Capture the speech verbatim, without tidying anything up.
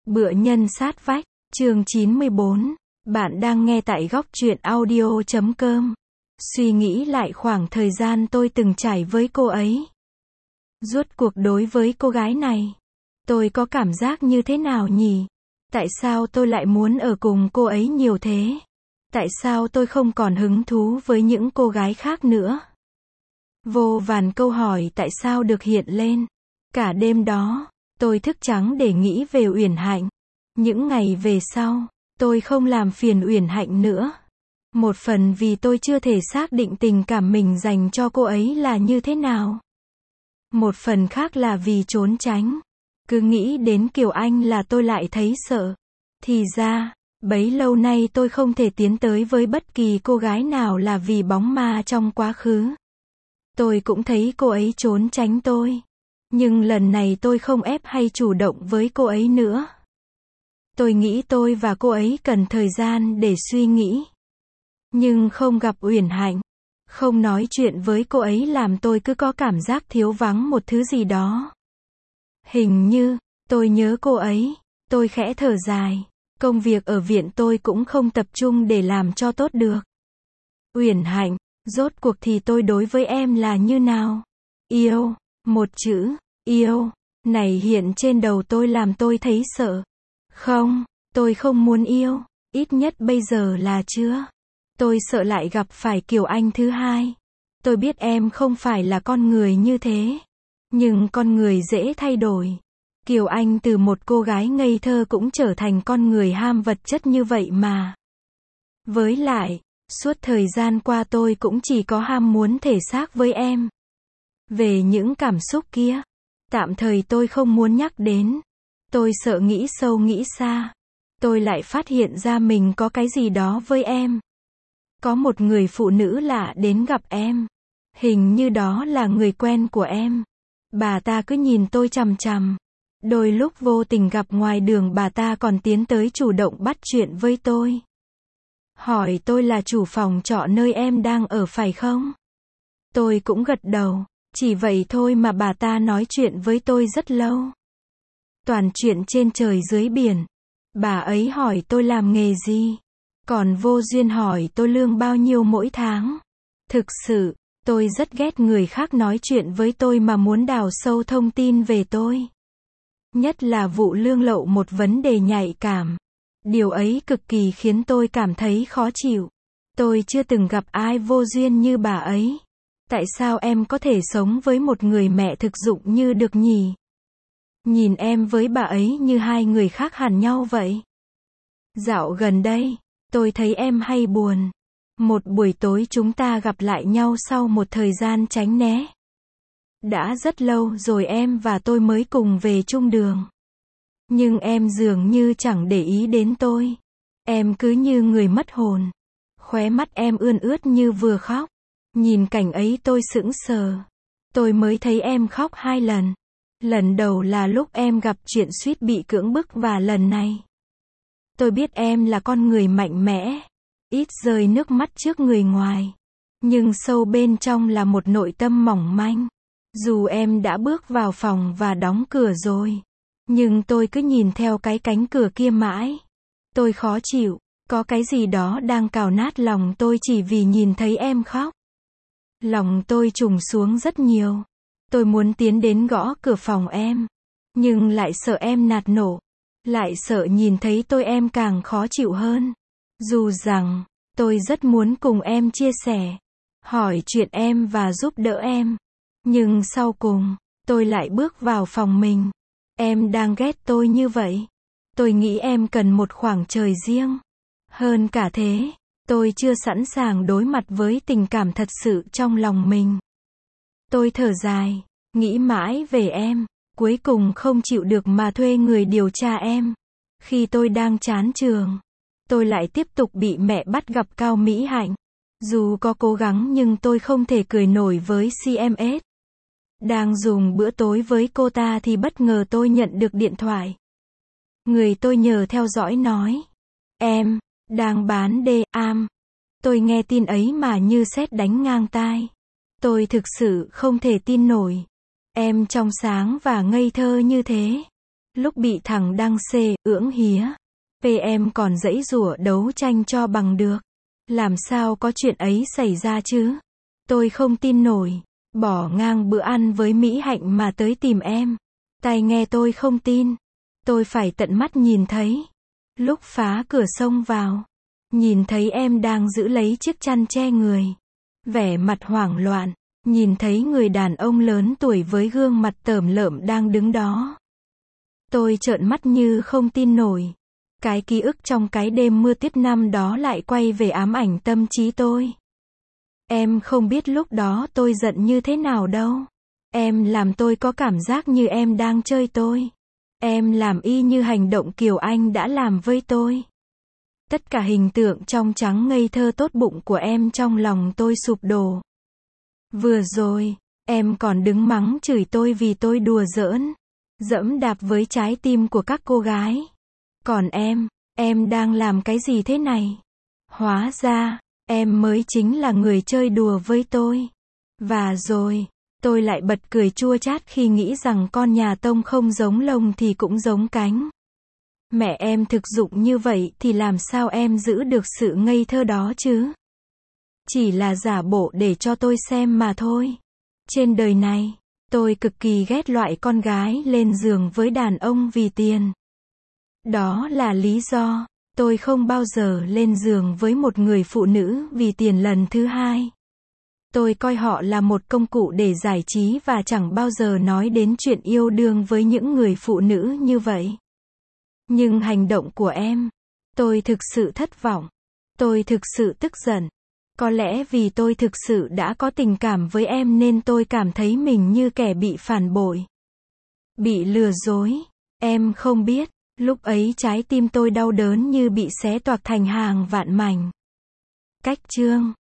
Bữa nhân sát vách, chương chín mươi bốn. Bạn đang nghe tại góc truyện audio chấm com. Suy nghĩ lại khoảng thời gian tôi từng trải với cô ấy. Rốt cuộc đối với cô gái này, tôi có cảm giác như thế nào nhỉ? Tại sao tôi lại muốn ở cùng cô ấy nhiều thế? Tại sao tôi không còn hứng thú với những cô gái khác nữa? Vô vàn câu hỏi tại sao được hiện lên. Cả đêm đó, tôi thức trắng để nghĩ về Uyển Hạnh. Những ngày về sau, tôi không làm phiền Uyển Hạnh nữa. Một phần vì tôi chưa thể xác định tình cảm mình dành cho cô ấy là như thế nào. Một phần khác là vì trốn tránh. Cứ nghĩ đến Kiều Anh là tôi lại thấy sợ. Thì ra, bấy lâu nay tôi không thể tiến tới với bất kỳ cô gái nào là vì bóng ma trong quá khứ. Tôi cũng thấy cô ấy trốn tránh tôi. Nhưng lần này tôi không ép hay chủ động với cô ấy nữa. Tôi nghĩ tôi và cô ấy cần thời gian để suy nghĩ. Nhưng không gặp Uyển Hạnh, không nói chuyện với cô ấy làm tôi cứ có cảm giác thiếu vắng một thứ gì đó. Hình như, tôi nhớ cô ấy, tôi khẽ thở dài. Công việc ở viện tôi cũng không tập trung để làm cho tốt được. Uyển Hạnh, rốt cuộc thì tôi đối với em là như nào? Yêu, một chữ, yêu, này hiện trên đầu tôi làm tôi thấy sợ. Không, tôi không muốn yêu, ít nhất bây giờ là chưa. Tôi sợ lại gặp phải Kiều Anh thứ hai. Tôi biết em không phải là con người như thế. Nhưng con người dễ thay đổi. Kiều Anh từ một cô gái ngây thơ cũng trở thành con người ham vật chất như vậy mà. Với lại, suốt thời gian qua tôi cũng chỉ có ham muốn thể xác với em. Về những cảm xúc kia, tạm thời tôi không muốn nhắc đến. Tôi sợ nghĩ sâu nghĩ xa. Tôi lại phát hiện ra mình có cái gì đó với em. Có một người phụ nữ lạ đến gặp em. Hình như đó là người quen của em. Bà ta cứ nhìn tôi chằm chằm. Đôi lúc vô tình gặp ngoài đường bà ta còn tiến tới chủ động bắt chuyện với tôi. Hỏi tôi là chủ phòng trọ nơi em đang ở phải không? Tôi cũng gật đầu. Chỉ vậy thôi mà bà ta nói chuyện với tôi rất lâu. Toàn chuyện trên trời dưới biển. Bà ấy hỏi tôi làm nghề gì. Còn vô duyên hỏi tôi lương bao nhiêu mỗi tháng. Thực sự, tôi rất ghét người khác nói chuyện với tôi mà muốn đào sâu thông tin về tôi. Nhất là vụ lương lậu một vấn đề nhạy cảm. Điều ấy cực kỳ khiến tôi cảm thấy khó chịu. Tôi chưa từng gặp ai vô duyên như bà ấy. Tại sao em có thể sống với một người mẹ thực dụng như được nhỉ? Nhìn em với bà ấy như hai người khác hẳn nhau vậy. Dạo gần đây, tôi thấy em hay buồn. Một buổi tối chúng ta gặp lại nhau sau một thời gian tránh né. Đã rất lâu rồi em và tôi mới cùng về chung đường. Nhưng em dường như chẳng để ý đến tôi. Em cứ như người mất hồn. Khóe mắt em ươn ướt như vừa khóc. Nhìn cảnh ấy tôi sững sờ. Tôi mới thấy em khóc hai lần. Lần đầu là lúc em gặp chuyện suýt bị cưỡng bức và lần này. Tôi biết em là con người mạnh mẽ. Ít rơi nước mắt trước người ngoài. Nhưng sâu bên trong là một nội tâm mỏng manh. Dù em đã bước vào phòng và đóng cửa rồi. Nhưng tôi cứ nhìn theo cái cánh cửa kia mãi. Tôi khó chịu. Có cái gì đó đang cào nát lòng tôi chỉ vì nhìn thấy em khóc. Lòng tôi trùng xuống rất nhiều. Tôi muốn tiến đến gõ cửa phòng em. Nhưng lại sợ em nạt nổ. Lại sợ nhìn thấy tôi em càng khó chịu hơn. Dù rằng, tôi rất muốn cùng em chia sẻ. Hỏi chuyện em và giúp đỡ em. Nhưng sau cùng, tôi lại bước vào phòng mình. Em đang ghét tôi như vậy. Tôi nghĩ em cần một khoảng trời riêng. Hơn cả thế, tôi chưa sẵn sàng đối mặt với tình cảm thật sự trong lòng mình. Tôi thở dài, nghĩ mãi về em. Cuối cùng không chịu được mà thuê người điều tra em. Khi tôi đang chán trường, tôi lại tiếp tục bị mẹ bắt gặp Cao Mỹ Hạnh. Dù có cố gắng nhưng tôi không thể cười nổi với xê em ét. Đang dùng bữa tối với cô ta thì bất ngờ tôi nhận được điện thoại. Người tôi nhờ theo dõi nói. Em, đang bán đê am. Tôi nghe tin ấy mà như sét đánh ngang tai. Tôi thực sự không thể tin nổi. Em trong sáng và ngây thơ như thế. Lúc bị thằng đăng xê, ưỡng hía, pê em còn giãy giụa đấu tranh cho bằng được. Làm sao có chuyện ấy xảy ra chứ? Tôi không tin nổi. Bỏ ngang bữa ăn với Mỹ Hạnh mà tới tìm em. Tai nghe tôi không tin. Tôi phải tận mắt nhìn thấy. Lúc phá cửa xông vào, nhìn thấy em đang giữ lấy chiếc chăn che người. Vẻ mặt hoảng loạn, nhìn thấy người đàn ông lớn tuổi với gương mặt tởm lợm đang đứng đó. Tôi trợn mắt như không tin nổi. Cái ký ức trong cái đêm mưa tuyết năm đó lại quay về ám ảnh tâm trí tôi. Em không biết lúc đó tôi giận như thế nào đâu. Em làm tôi có cảm giác như em đang chơi tôi. Em làm y như hành động Kiều Anh đã làm với tôi. Tất cả hình tượng trong trắng ngây thơ tốt bụng của em trong lòng tôi sụp đổ. Vừa rồi, em còn đứng mắng chửi tôi vì tôi đùa giỡn, giẫm đạp với trái tim của các cô gái. Còn em, em đang làm cái gì thế này? Hóa ra, em mới chính là người chơi đùa với tôi. Và rồi, tôi lại bật cười chua chát khi nghĩ rằng con nhà Tông không giống lông thì cũng giống cánh. Mẹ em thực dụng như vậy thì làm sao em giữ được sự ngây thơ đó chứ? Chỉ là giả bộ để cho tôi xem mà thôi. Trên đời này, tôi cực kỳ ghét loại con gái lên giường với đàn ông vì tiền. Đó là lý do tôi không bao giờ lên giường với một người phụ nữ vì tiền lần thứ hai. Tôi coi họ là một công cụ để giải trí và chẳng bao giờ nói đến chuyện yêu đương với những người phụ nữ như vậy. Nhưng hành động của em, tôi thực sự thất vọng. Tôi thực sự tức giận. Có lẽ vì tôi thực sự đã có tình cảm với em nên tôi cảm thấy mình như kẻ bị phản bội. Bị lừa dối. Em không biết, lúc ấy trái tim tôi đau đớn như bị xé toạc thành hàng vạn mảnh. Cách chương